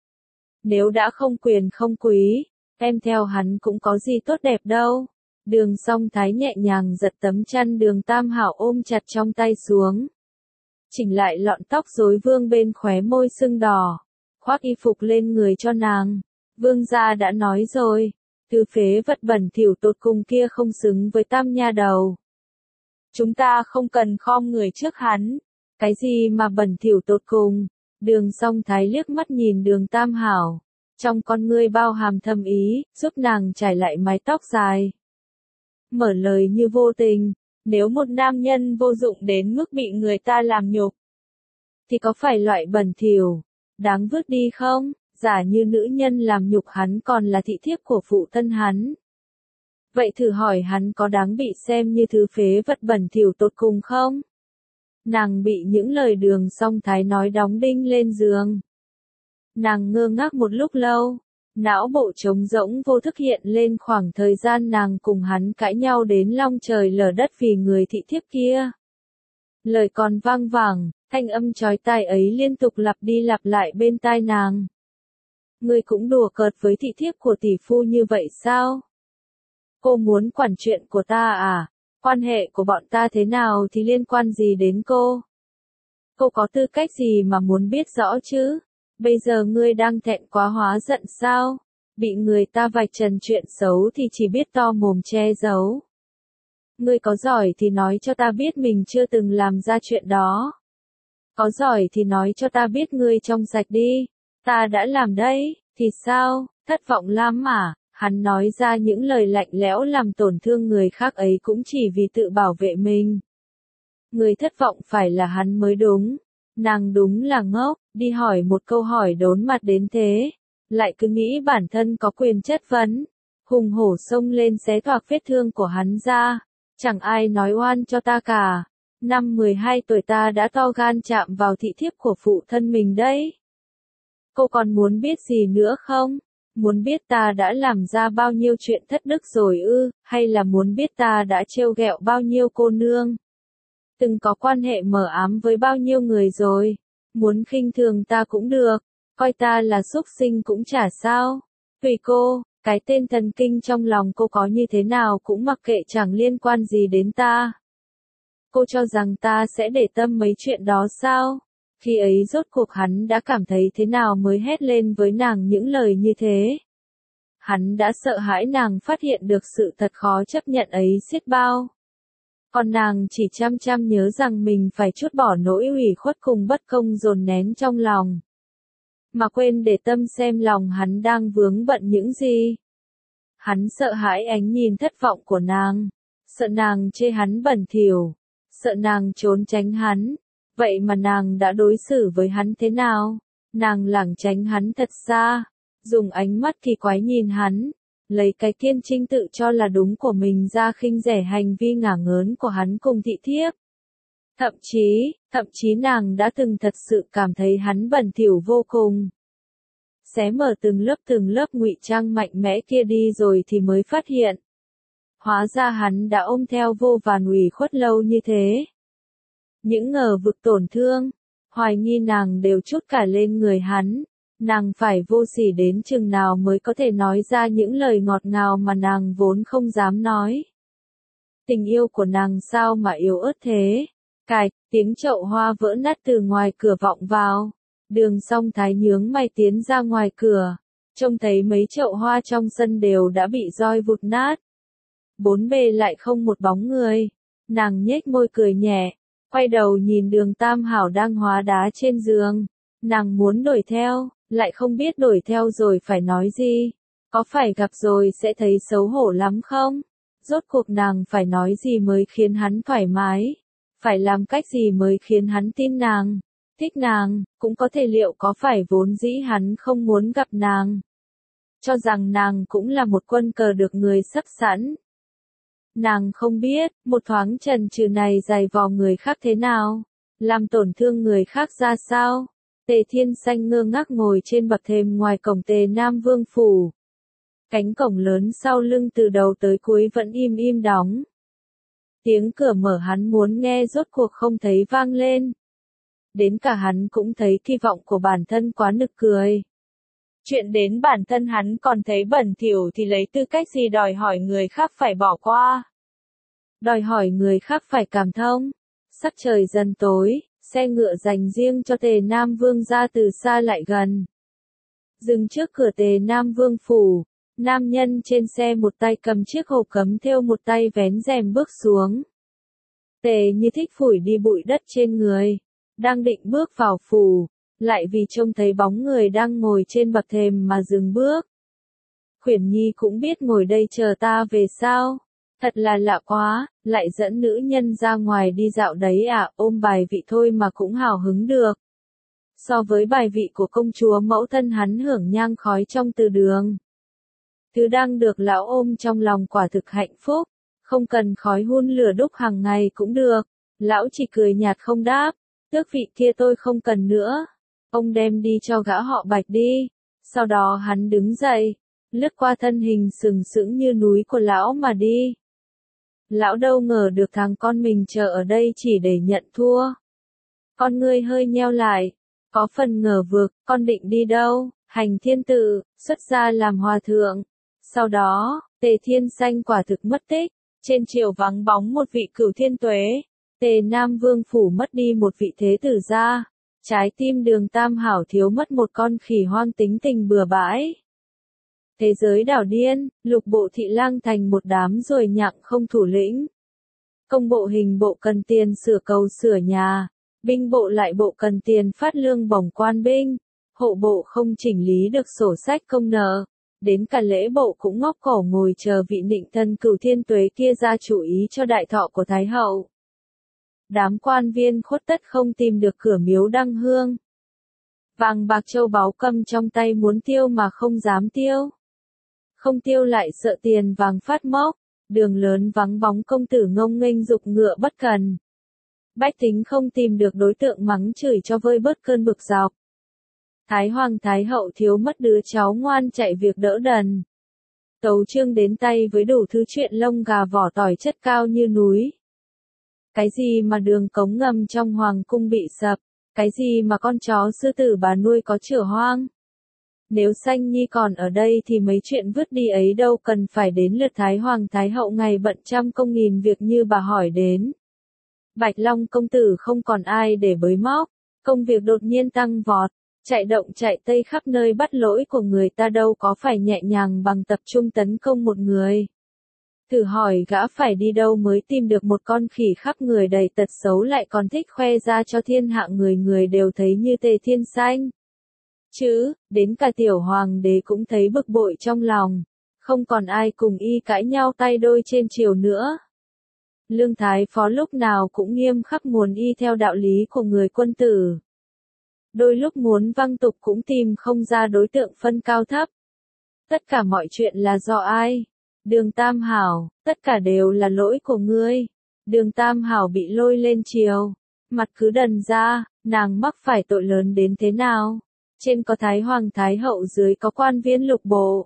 Nếu đã không quyền không quý, em theo hắn cũng có gì tốt đẹp đâu. Đường Song Thái nhẹ nhàng giật tấm chăn Đường Tam Hảo ôm chặt trong tay xuống. Chỉnh lại lọn tóc rối vương bên khóe môi sưng đỏ, khoác y phục lên người cho nàng. Vương gia đã nói rồi. Thứ phế vật bẩn thỉu tột cùng kia không xứng với Tam nha đầu. Chúng ta không cần khom người trước hắn. Cái gì mà bẩn thỉu tột cùng? Đường Song Thái liếc mắt nhìn Đường Tam Hảo, trong con ngươi bao hàm thâm ý, giúp nàng trải lại mái tóc dài. Mở lời như vô tình, nếu một nam nhân vô dụng đến mức bị người ta làm nhục, thì có phải loại bẩn thỉu, đáng vứt đi không? Giả như nữ nhân làm nhục hắn còn là thị thiếp của phụ thân hắn. Vậy thử hỏi hắn có đáng bị xem như thứ phế vật bẩn thỉu tột cùng không? Nàng bị những lời Đường Song Thái nói đóng đinh lên giường. Nàng ngơ ngác một lúc lâu, não bộ trống rỗng vô thức hiện lên khoảng thời gian nàng cùng hắn cãi nhau đến long trời lở đất vì người thị thiếp kia. Lời còn vang vẳng, thanh âm chói tai ấy liên tục lặp đi lặp lại bên tai nàng. Ngươi cũng đùa cợt với thị thiếp của tỷ phu như vậy sao? Cô muốn quản chuyện của ta à? Quan hệ của bọn ta thế nào thì liên quan gì đến cô? Cô có tư cách gì mà muốn biết rõ chứ? Bây giờ ngươi đang thẹn quá hóa giận sao? Bị người ta vạch trần chuyện xấu thì chỉ biết to mồm che giấu. Ngươi có giỏi thì nói cho ta biết mình chưa từng làm ra chuyện đó. Có giỏi thì nói cho ta biết ngươi trong sạch đi. Ta đã làm đấy, thì sao, thất vọng lắm mà. Hắn nói ra những lời lạnh lẽo làm tổn thương người khác ấy cũng chỉ vì tự bảo vệ mình. Người thất vọng phải là hắn mới đúng. Nàng đúng là ngốc, đi hỏi một câu hỏi đốn mặt đến thế. Lại cứ nghĩ bản thân có quyền chất vấn. Hùng hổ xông lên xé toạc vết thương của hắn ra. Chẳng ai nói oan cho ta cả. Năm mười hai tuổi ta đã to gan chạm vào thị thiếp của phụ thân mình đấy. Cô còn muốn biết gì nữa không? Muốn biết ta đã làm ra bao nhiêu chuyện thất đức rồi ư, hay là muốn biết ta đã trêu ghẹo bao nhiêu cô nương? Từng có quan hệ mờ ám với bao nhiêu người rồi? Muốn khinh thường ta cũng được, coi ta là súc sinh cũng chả sao. Tùy cô, cái tên thần kinh trong lòng cô có như thế nào cũng mặc kệ, chẳng liên quan gì đến ta. Cô cho rằng ta sẽ để tâm mấy chuyện đó sao? Khi ấy rốt cuộc hắn đã cảm thấy thế nào mới hét lên với nàng những lời như thế? Hắn đã sợ hãi nàng phát hiện được sự thật khó chấp nhận ấy xiết bao. Còn nàng chỉ chăm chăm nhớ rằng mình phải trút bỏ nỗi ủy khuất cùng bất công dồn nén trong lòng. Mà quên để tâm xem lòng hắn đang vướng bận những gì. Hắn sợ hãi ánh nhìn thất vọng của nàng. Sợ nàng chê hắn bẩn thỉu. Sợ nàng trốn tránh hắn. Vậy mà nàng đã đối xử với hắn thế nào? Nàng lảng tránh hắn thật xa. Dùng ánh mắt kỳ quái nhìn hắn. Lấy cái kiên trinh tự cho là đúng của mình ra khinh rẻ hành vi ngả ngớn của hắn cùng thị thiếp. Thậm chí, thậm chí nàng đã từng thật sự cảm thấy hắn bẩn thỉu vô cùng. Xé mở từng lớp từng lớp ngụy trang mạnh mẽ kia đi rồi thì mới phát hiện. Hóa ra hắn đã ôm theo vô vàn ủy khuất lâu như thế. Những ngờ vực tổn thương, hoài nghi nàng đều trút cả lên người hắn. Nàng phải vô sỉ đến chừng nào mới có thể nói ra những lời ngọt ngào mà nàng vốn không dám nói. Tình yêu của nàng sao mà yếu ớt thế? Cài, tiếng chậu hoa vỡ nát từ ngoài cửa vọng vào. Đường Song Thái nhướng mày tiến ra ngoài cửa. Trông thấy mấy chậu hoa trong sân đều đã bị roi vụt nát. Bốn bề lại không một bóng người. Nàng nhếch môi cười nhẹ. Quay đầu nhìn Đường Tam Hảo đang hóa đá trên giường. Nàng muốn đuổi theo, lại không biết đuổi theo rồi phải nói gì. Có phải gặp rồi sẽ thấy xấu hổ lắm không? Rốt cuộc nàng phải nói gì mới khiến hắn thoải mái? Phải làm cách gì mới khiến hắn tin nàng? Thích nàng, cũng có thể liệu có phải vốn dĩ hắn không muốn gặp nàng? Cho rằng nàng cũng là một quân cờ được người sắp sẵn. Nàng không biết, một thoáng chần chừ này dày vò người khác thế nào? Làm tổn thương người khác ra sao? Tề Thiên Xanh ngơ ngác ngồi trên bậc thềm ngoài cổng Tề Nam Vương phủ. Cánh cổng lớn sau lưng từ đầu tới cuối vẫn im im đóng. Tiếng cửa mở hắn muốn nghe rốt cuộc không thấy vang lên. Đến cả hắn cũng thấy kỳ vọng của bản thân quá nực cười. Chuyện đến bản thân hắn còn thấy bẩn thỉu thì lấy tư cách gì đòi hỏi người khác phải bỏ qua. Đòi hỏi người khác phải cảm thông. Sắc trời dần tối, xe ngựa dành riêng cho Tề Nam Vương ra từ xa lại gần. Dừng trước cửa Tề Nam Vương phủ, nam nhân trên xe một tay cầm chiếc hộp cấm thêu một tay vén rèm bước xuống. Tề Như Thích phủi đi bụi đất trên người, đang định bước vào phủ, lại vì trông thấy bóng người đang ngồi trên bậc thềm mà dừng bước. Khuyển Nhi cũng biết ngồi đây chờ ta về sao? Thật là lạ quá, lại dẫn nữ nhân ra ngoài đi dạo đấy à, ôm bài vị thôi mà cũng hào hứng được. So với bài vị của công chúa mẫu thân hắn hưởng nhang khói trong từ đường. Thứ đang được lão ôm trong lòng quả thực hạnh phúc, không cần khói hun lửa đúc hàng ngày cũng được. Lão chỉ cười nhạt không đáp, tước vị kia tôi không cần nữa. Ông đem đi cho gã họ Bạch đi. Sau đó hắn đứng dậy, lướt qua thân hình sừng sững như núi của lão mà đi. Lão đâu ngờ được thằng con mình chờ ở đây chỉ để nhận thua. Con ngươi hơi nheo lại, có phần ngờ vực, con định đi đâu? Hành thiên tự, xuất gia làm hòa thượng. Sau đó, Tề Thiên Sanh quả thực mất tích, trên triều vắng bóng một vị cửu thiên tuế. Tề Nam Vương phủ mất đi một vị thế tử gia, trái tim Đường Tam Hảo thiếu mất một con khỉ hoang tính tình bừa bãi. Thế giới đảo điên, lục bộ thị lang thành một đám ruồi nhặng không thủ lĩnh. Công bộ hình bộ cần tiền sửa cầu sửa nhà, binh bộ lại bộ cần tiền phát lương bổng quan binh, hộ bộ không chỉnh lý được sổ sách công nợ, đến cả lễ bộ cũng ngóc cổ ngồi chờ vị nịnh thân cửu thiên tuế kia ra chủ ý cho đại thọ của Thái hậu. Đám quan viên khuất tất không tìm được cửa miếu đăng hương. Vàng bạc châu báu cầm trong tay muốn tiêu mà không dám tiêu. Không tiêu lại sợ tiền vàng phát mốc, đường lớn vắng bóng công tử ngông nghênh dục ngựa bất cần. Bách tính không tìm được đối tượng mắng chửi cho vơi bớt cơn bực dọc. Thái Hoàng Thái Hậu thiếu mất đứa cháu ngoan chạy việc đỡ đần. Tấu chương đến tay với đủ thứ chuyện lông gà vỏ tỏi chất cao như núi. Cái gì mà đường cống ngầm trong hoàng cung bị sập, cái gì mà con chó sư tử bà nuôi có chửa hoang. Nếu Sanh Nhi còn ở đây thì mấy chuyện vứt đi ấy đâu cần phải đến lượt Thái Hoàng Thái Hậu ngày bận trăm công nghìn việc như bà hỏi đến. Bạch Long công tử không còn ai để bới móc, công việc đột nhiên tăng vọt, chạy động chạy tây khắp nơi bắt lỗi của người ta đâu có phải nhẹ nhàng bằng tập trung tấn công một người. Thử hỏi gã phải đi đâu mới tìm được một con khỉ khắp người đầy tật xấu lại còn thích khoe ra cho thiên hạ người người đều thấy như Tề Thiên Sanh. Chứ, đến cả tiểu hoàng đế cũng thấy bực bội trong lòng, không còn ai cùng y cãi nhau tay đôi trên triều nữa. Lương Thái Phó lúc nào cũng nghiêm khắc muốn y theo đạo lý của người quân tử. Đôi lúc muốn văng tục cũng tìm không ra đối tượng phân cao thấp. Tất cả mọi chuyện là do ai? Đường Tam Hảo, tất cả đều là lỗi của ngươi. Đường Tam Hảo bị lôi lên triều, mặt cứ đần ra, nàng mắc phải tội lớn đến thế nào? Trên có Thái Hoàng Thái Hậu, dưới có quan viên lục bộ.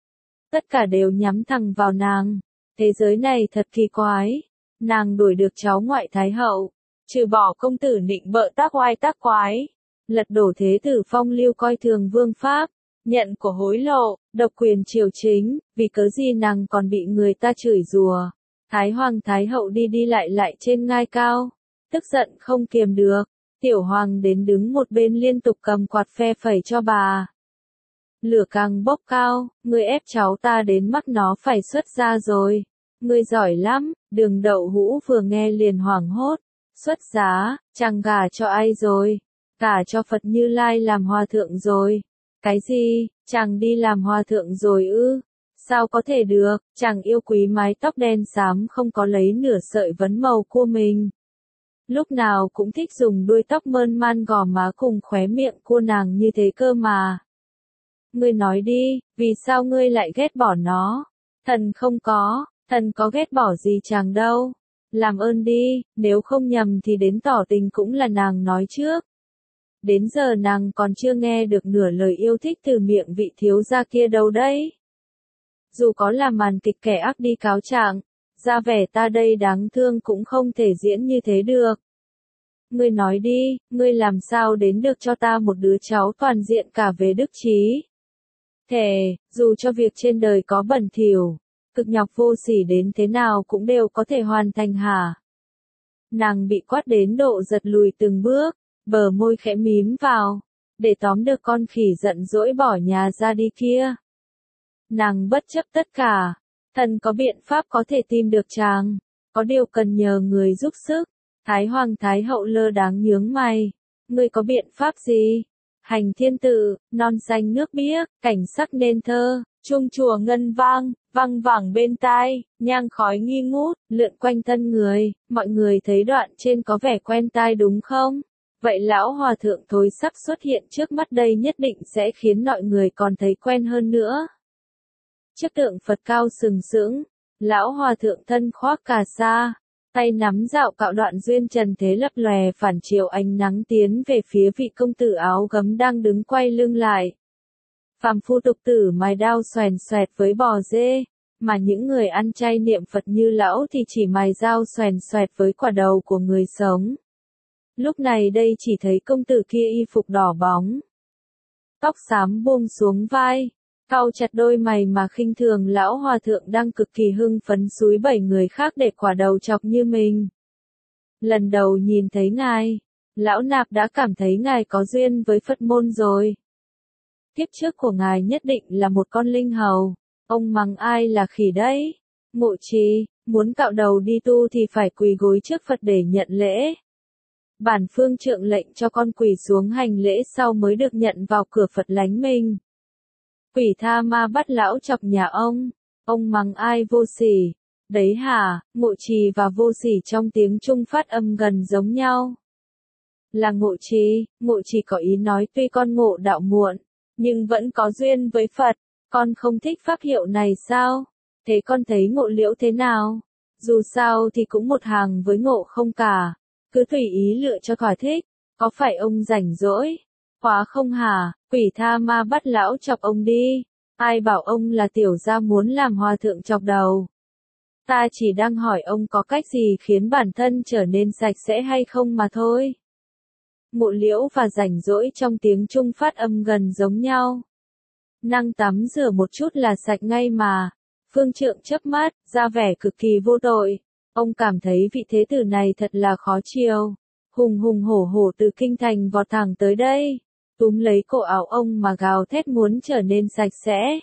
Tất cả đều nhắm thẳng vào nàng. Thế giới này thật kỳ quái. Nàng đuổi được cháu ngoại Thái Hậu, trừ bỏ công tử nịnh bợ tác oai tác quái, lật đổ thế tử phong lưu coi thường vương pháp, nhận của hối lộ, độc quyền triều chính, vì cớ gì nàng còn bị người ta chửi rủa. Thái Hoàng Thái Hậu đi đi lại lại trên ngai cao, tức giận không kiềm được, tiểu hoàng đến đứng một bên liên tục cầm quạt phe phẩy cho bà. Lửa càng bốc cao, ngươi ép cháu ta đến mắt nó phải xuất ra rồi. Ngươi giỏi lắm, Đường Đậu Hũ vừa nghe liền hoảng hốt. Xuất giá, chàng gả cho ai rồi? Gả cho Phật Như Lai làm hòa thượng rồi. Cái gì, chàng đi làm hòa thượng rồi ư? Sao có thể được, chàng yêu quý mái tóc đen xám không có lấy nửa sợi vấn màu của mình. Lúc nào cũng thích dùng đuôi tóc mơn man gò má cùng khóe miệng của nàng như thế cơ mà. Ngươi nói đi, vì sao ngươi lại ghét bỏ nó? Thần không có. Thần có ghét bỏ gì chàng đâu. Làm ơn đi, nếu không nhầm thì đến tỏ tình cũng là nàng nói trước. Đến giờ nàng còn chưa nghe được nửa lời yêu thích từ miệng vị thiếu gia kia đâu đấy. Dù có là màn kịch kẻ ác đi cáo trạng, ra vẻ ta đây đáng thương cũng không thể diễn như thế được. Ngươi nói đi, ngươi làm sao đến được cho ta một đứa cháu toàn diện cả về đức trí. Thề, dù cho việc trên đời có bẩn thỉu, cực nhọc vô sỉ đến thế nào cũng đều có thể hoàn thành hả? Nàng bị quát đến độ giật lùi từng bước, bờ môi khẽ mím vào, để tóm được con khỉ giận dỗi bỏ nhà ra đi kia. Nàng bất chấp tất cả, thần có biện pháp có thể tìm được chàng, có điều cần nhờ người giúp sức. Thái Hoàng Thái Hậu lơ đáng nhướng mày, ngươi có biện pháp gì? Hành thiên tự, non xanh nước biếc, cảnh sắc nên thơ, chuông chùa ngân vang, vang vẳng bên tai, nhang khói nghi ngút, lượn quanh thân người, mọi người thấy đoạn trên có vẻ quen tai đúng không? Vậy lão hòa thượng thối sắp xuất hiện trước mắt đây nhất định sẽ khiến mọi người còn thấy quen hơn nữa. Trước tượng Phật cao sừng sững, lão hòa thượng thân khoác cà sa, tay nắm dạo cạo đoạn duyên trần thế lập lòe phản chiếu ánh nắng tiến về phía vị công tử áo gấm đang đứng quay lưng lại. Phàm phu tục tử mài đao xoèn xoẹt với bò dê, mà những người ăn chay niệm Phật như lão thì chỉ mài dao xoèn xoẹt với quả đầu của người sống. Lúc này đây chỉ thấy công tử kia y phục đỏ bóng, tóc xám buông xuống vai, cau chặt đôi mày mà khinh thường lão hòa thượng đang cực kỳ hưng phấn xúi bảy người khác để quả đầu chọc như mình. Lần đầu nhìn thấy ngài, lão nạp đã cảm thấy ngài có duyên với Phật môn rồi. Kiếp trước của ngài nhất định là một con linh hầu. Ông mắng ai là khỉ đấy? Ngộ Trì, muốn cạo đầu đi tu thì phải quỳ gối trước Phật để nhận lễ. Bản phương trượng lệnh cho con quỳ xuống hành lễ sau mới được nhận vào cửa Phật lánh mình. Quỷ tha ma bắt lão chọc nhà ông. Ông mắng ai vô sỉ? Đấy hả? Ngộ Trì và vô sỉ trong tiếng Trung phát âm gần giống nhau. Là Ngộ Trì, Ngộ Trì có ý nói tuy con ngộ đạo muộn, nhưng vẫn có duyên với Phật. Con không thích pháp hiệu này sao? Thế con thấy Ngộ Liễu thế nào? Dù sao thì cũng một hàng với Ngộ không cả. Cứ tùy ý lựa cho khỏi thích. Có phải ông rảnh rỗi? Khóa không hả? Quỷ tha ma bắt lão chọc ông đi. Ai bảo ông là tiểu gia muốn làm hòa thượng chọc đầu? Ta chỉ đang hỏi ông có cách gì khiến bản thân trở nên sạch sẽ hay không mà thôi. Ngộ Liễu và rảnh rỗi trong tiếng Trung phát âm gần giống nhau. Năng tắm rửa một chút là sạch ngay mà. Phương Trượng chớp mắt, ra vẻ cực kỳ vô tội. Ông cảm thấy vị thế tử này thật là khó chiều. Hùng hùng hổ hổ từ kinh thành vọt thẳng tới đây. Túm lấy cổ áo ông mà gào thét muốn trở nên sạch sẽ.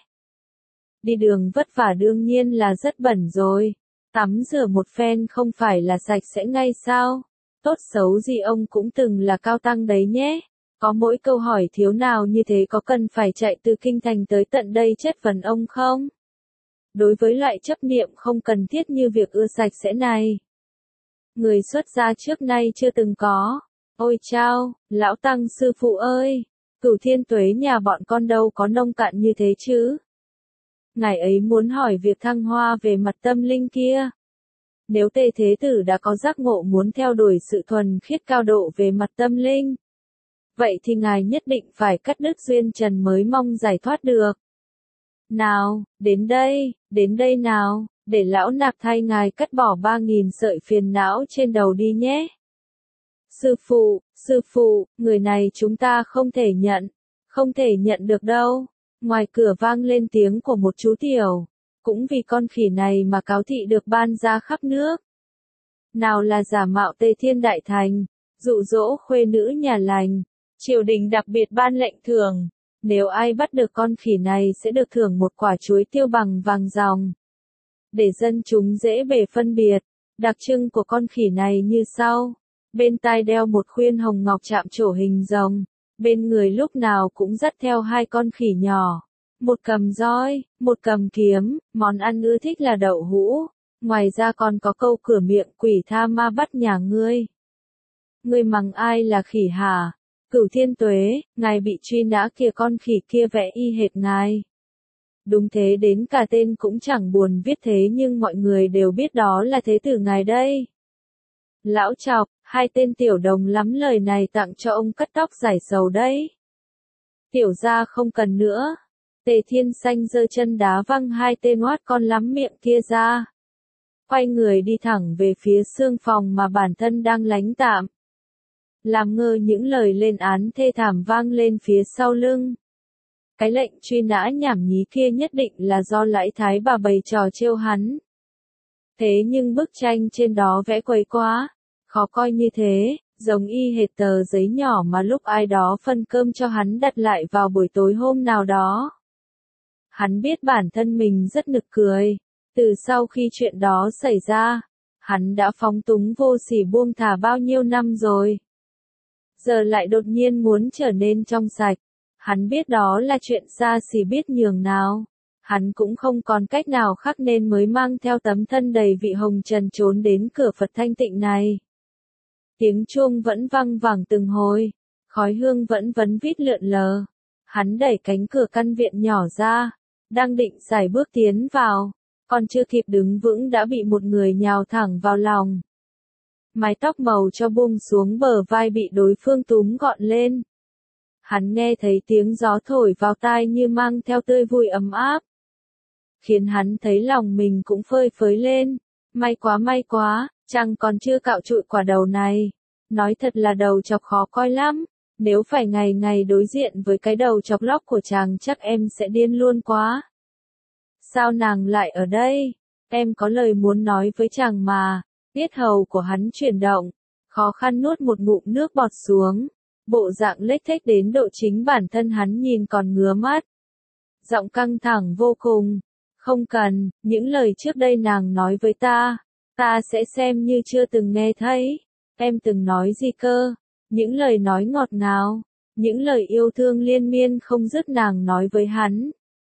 Đi đường vất vả đương nhiên là rất bẩn rồi. Tắm rửa một phen không phải là sạch sẽ ngay sao? Tốt xấu gì ông cũng từng là cao tăng đấy nhé. Có mỗi câu hỏi thiếu nào như thế có cần phải chạy từ kinh thành tới tận đây chất vấn ông không? Đối với loại chấp niệm không cần thiết như việc ưa sạch sẽ này, người xuất gia trước nay chưa từng có. Ôi chao, lão tăng sư phụ ơi, Cửu Thiên Tuế nhà bọn con đâu có nông cạn như thế chứ. Ngài ấy muốn hỏi việc thăng hoa về mặt tâm linh kia. Nếu Tề Thế Tử đã có giác ngộ muốn theo đuổi sự thuần khiết cao độ về mặt tâm linh, vậy thì ngài nhất định phải cắt đứt duyên trần mới mong giải thoát được. Nào, đến đây, đến đây nào, để lão nạp thay ngài cắt bỏ ba nghìn sợi phiền não trên đầu đi nhé. Sư phụ, sư phụ, người này chúng ta không thể nhận, không thể nhận được đâu. Ngoài cửa vang lên tiếng của một chú tiểu, cũng vì con khỉ này mà cáo thị được ban ra khắp nước. Nào là giả mạo Tề Thiên Đại Thành, dụ dỗ khuê nữ nhà lành, triều đình đặc biệt ban lệnh thưởng. Nếu ai bắt được con khỉ này sẽ được thưởng một quả chuối tiêu bằng vàng ròng. Để dân chúng dễ bề phân biệt, đặc trưng của con khỉ này như sau. Bên tai đeo một khuyên hồng ngọc chạm trổ hình rồng. Bên người lúc nào cũng dắt theo hai con khỉ nhỏ. Một cầm roi, một cầm kiếm, món ăn ưa thích là đậu hũ. Ngoài ra còn có câu cửa miệng quỷ tha ma bắt nhà ngươi. Ngươi mắng ai là khỉ hả? Cửu Thiên Tuế, ngài bị truy nã kìa, con khỉ kia vẽ y hệt ngài. Đúng thế, đến cả tên cũng chẳng buồn viết thế nhưng mọi người đều biết đó là thế tử ngài đây. Lão chọc, hai tên tiểu đồng lắm lời này tặng cho ông cắt tóc giải sầu đấy. Tiểu gia không cần nữa. Tề Thiên Xanh giơ chân đá văng hai tên oát con lắm miệng kia ra. Quay người đi thẳng về phía xương phòng mà bản thân đang lánh tạm. Làm ngơ những lời lên án thê thảm vang lên phía sau lưng. Cái lệnh truy nã nhảm nhí kia nhất định là do Lãi Thái bà bày trò trêu hắn. Thế nhưng bức tranh trên đó vẽ quấy quá, khó coi như thế, giống y hệt tờ giấy nhỏ mà lúc ai đó phân cơm cho hắn đặt lại vào buổi tối hôm nào đó. Hắn biết bản thân mình rất nực cười. Từ sau khi chuyện đó xảy ra, hắn đã phóng túng vô sỉ buông thả bao nhiêu năm rồi. Giờ lại đột nhiên muốn trở nên trong sạch. Hắn biết đó là chuyện xa xỉ biết nhường nào. Hắn cũng không còn cách nào khác nên mới mang theo tấm thân đầy vị hồng trần trốn đến cửa Phật thanh tịnh này. Tiếng chuông vẫn vang vẳng từng hồi, khói hương vẫn vấn vít lượn lờ. Hắn đẩy cánh cửa căn viện nhỏ ra, đang định sải bước tiến vào, còn chưa kịp đứng vững đã bị một người nhào thẳng vào lòng. Mái tóc màu cho buông xuống bờ vai bị đối phương túm gọn lên. Hắn nghe thấy tiếng gió thổi vào tai như mang theo tươi vui ấm áp. khiến hắn thấy lòng mình cũng phơi phới lên. May quá may quá, chàng còn chưa cạo trụi quả đầu này. Nói thật là đầu chọc khó coi lắm. Nếu phải ngày ngày đối diện với cái đầu chọc lóc của chàng chắc em sẽ điên luôn quá. Sao nàng lại ở đây? Em có lời muốn nói với chàng mà. Tiết hầu của hắn chuyển động, khó khăn nuốt một ngụm nước bọt xuống. Bộ dạng lếch thếch đến độ chính bản thân hắn nhìn còn ngứa mắt. Giọng căng thẳng vô cùng. Không cần, những lời trước đây nàng nói với ta, ta sẽ xem như chưa từng nghe thấy. Em từng nói gì cơ? Những lời nói ngọt ngào, những lời yêu thương liên miên không dứt nàng nói với hắn.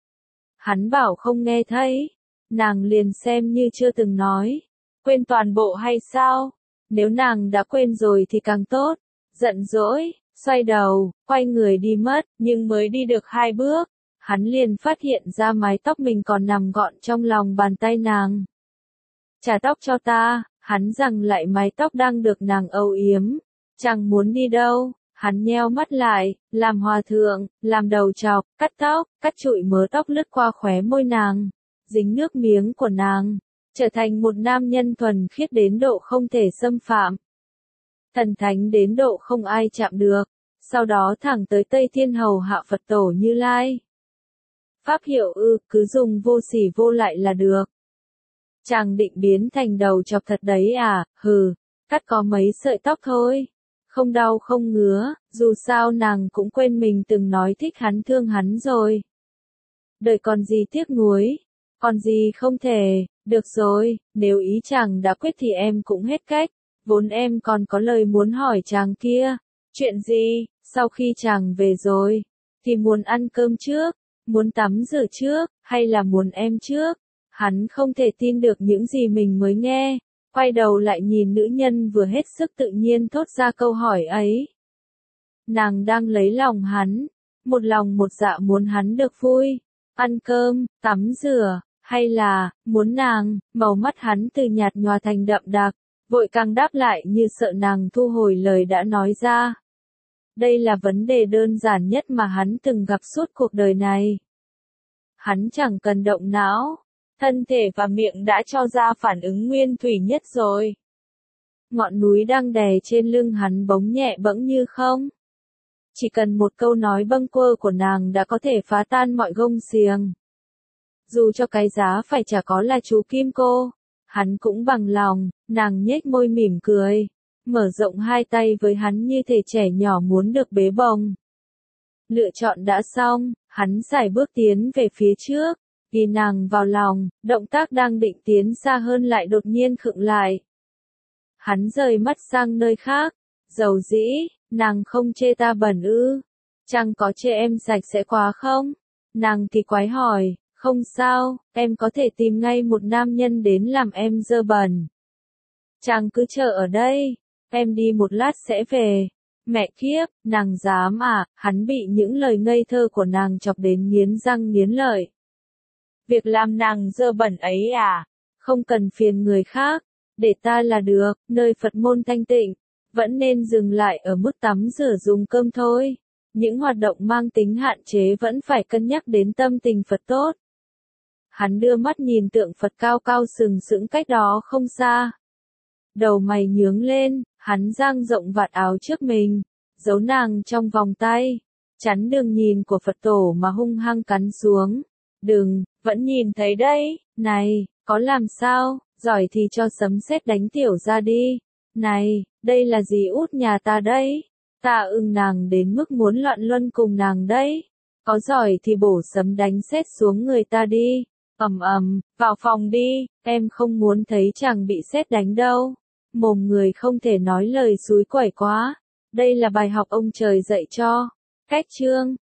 Hắn bảo không nghe thấy, nàng liền xem như chưa từng nói. Quên toàn bộ hay sao? Nếu nàng đã quên rồi thì càng tốt. Giận dỗi, xoay đầu, quay người đi mất, nhưng mới đi được hai bước, hắn liền phát hiện ra mái tóc mình còn nằm gọn trong lòng bàn tay nàng. Trả tóc cho ta, hắn giằng lại mái tóc đang được nàng âu yếm. Chẳng muốn đi đâu, hắn nheo mắt lại, làm hòa thượng, làm đầu chọc, cắt tóc, cắt trụi mớ tóc lướt qua khóe môi nàng, dính nước miếng của nàng, trở thành một nam nhân thuần khiết đến độ không thể xâm phạm. Thần thánh đến độ không ai chạm được, sau đó thẳng tới Tây Thiên hầu hạ Phật tổ Như Lai. Pháp hiệu ư, cứ dùng vô sỉ vô lại là được. Chàng định biến thành đầu chọc thật đấy à, hừ, cắt có mấy sợi tóc thôi. Không đau không ngứa, dù sao nàng cũng quên mình từng nói thích hắn thương hắn rồi. Đời còn gì tiếc nuối, còn gì không thể, được rồi, nếu ý chàng đã quyết thì em cũng hết cách, vốn em còn có lời muốn hỏi chàng kia. Chuyện gì? Sau khi chàng về rồi, thì muốn ăn cơm trước, muốn tắm rửa trước, hay là muốn em trước? Hắn không thể tin được những gì mình mới nghe. Quay đầu lại nhìn nữ nhân vừa hết sức tự nhiên thốt ra câu hỏi ấy. Nàng đang lấy lòng hắn, một lòng một dạ muốn hắn được vui, ăn cơm, tắm rửa, hay là, muốn nàng, màu mắt hắn từ nhạt nhòa thành đậm đặc, vội càng đáp lại như sợ nàng thu hồi lời đã nói ra. Đây là vấn đề đơn giản nhất mà hắn từng gặp suốt cuộc đời này. Hắn chẳng cần động não. Thân thể và miệng đã cho ra phản ứng nguyên thủy nhất rồi. Ngọn núi đang đè trên lưng hắn bỗng nhẹ bẫng như không. Chỉ cần một câu nói bâng quơ của nàng đã có thể phá tan mọi gông xiềng. Dù cho cái giá phải trả có là chú Kim Cô, hắn cũng bằng lòng. Nàng nhếch môi mỉm cười, mở rộng hai tay với hắn như thể trẻ nhỏ muốn được bế bồng. Lựa chọn đã xong, hắn sải bước tiến về phía trước. Ghi nàng vào lòng, động tác đang định tiến xa hơn lại đột nhiên khựng lại. Hắn rời mắt sang nơi khác, dầu dĩ, nàng không chê ta bẩn ư? Chẳng có chê em sạch sẽ quá không? Nàng thì quái hỏi, không sao, em có thể tìm ngay một nam nhân đến làm em dơ bẩn. Chàng cứ chờ ở đây, em đi một lát sẽ về. Mẹ kiếp, nàng dám à? Hắn bị những lời ngây thơ của nàng chọc đến nghiến răng nghiến lợi. Việc làm nàng dơ bẩn ấy à? Không cần phiền người khác, để ta là được, nơi Phật môn thanh tịnh, vẫn nên dừng lại ở mức tắm rửa dùng cơm thôi. Những hoạt động mang tính hạn chế vẫn phải cân nhắc đến tâm tình Phật tốt. Hắn đưa mắt nhìn tượng Phật cao cao sừng sững cách đó không xa. Đầu mày nhướng lên, hắn dang rộng vạt áo trước mình, giấu nàng trong vòng tay, chắn đường nhìn của Phật tổ mà hung hăng cắn xuống. Đừng, vẫn nhìn thấy đấy, này, có làm sao, giỏi thì cho sấm sét đánh tiểu ra đi. Này, đây là gì út nhà ta đấy? Ta ưng nàng đến mức muốn loạn luân cùng nàng đấy. Có giỏi thì bổ sấm đánh sét xuống người ta đi. Ầm ầm, vào phòng đi, em không muốn thấy chàng bị sét đánh đâu. Mồm người không thể nói lời xúi quẩy quá. Đây là bài học ông trời dạy cho. Cách chương